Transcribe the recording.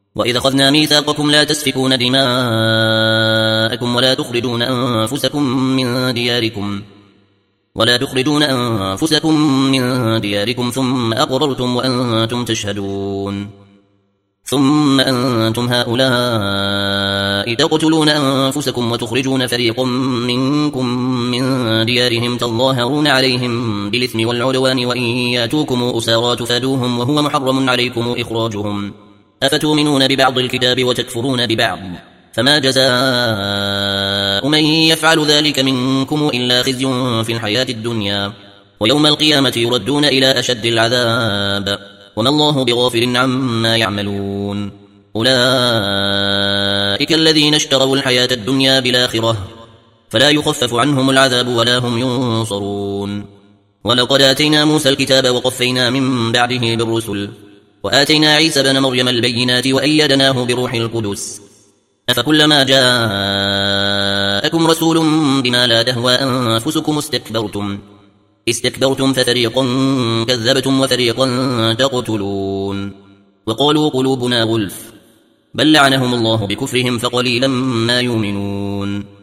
وإذ أخذنا ميثاقكم لا تسفكون دماءكم ولا تخرجون أنفسكم من دياركم ثم أقررتم وأنتم تشهدون ثم أنتم هؤلاء تقتلون أنفسكم وتخرجون فريقا منكم من ديارهم تظاهرون عليهم بالإثم والعدوان وإن ياتوكم أسارى تفادوهم وهو محرم عليكم إخراجهم أفتؤمنون ببعض الكتاب وتكفرون ببعض فما جزاء من يفعل ذلك منكم إلا خزي في الحياة الدنيا ويوم القيامة يردون إلى أشد العذاب وما الله بغافل عما يعملون أولئك الذين اشتروا الحياة الدنيا بالآخرة فلا يخفف عنهم العذاب ولا هم ينصرون ولقد آتينا موسى الكتاب وقفينا من بعده بالرسل وآتينا عيسى بن مريم البينات وأيدناه بروح القدس أفكلما جاءكم رسول بما لا تهوى أنفسكم استكبرتم ففريقا كذبتم وفريقا تقتلون وقالوا قلوبنا غلف بل لعنهم الله بكفرهم فقليلا ما يؤمنون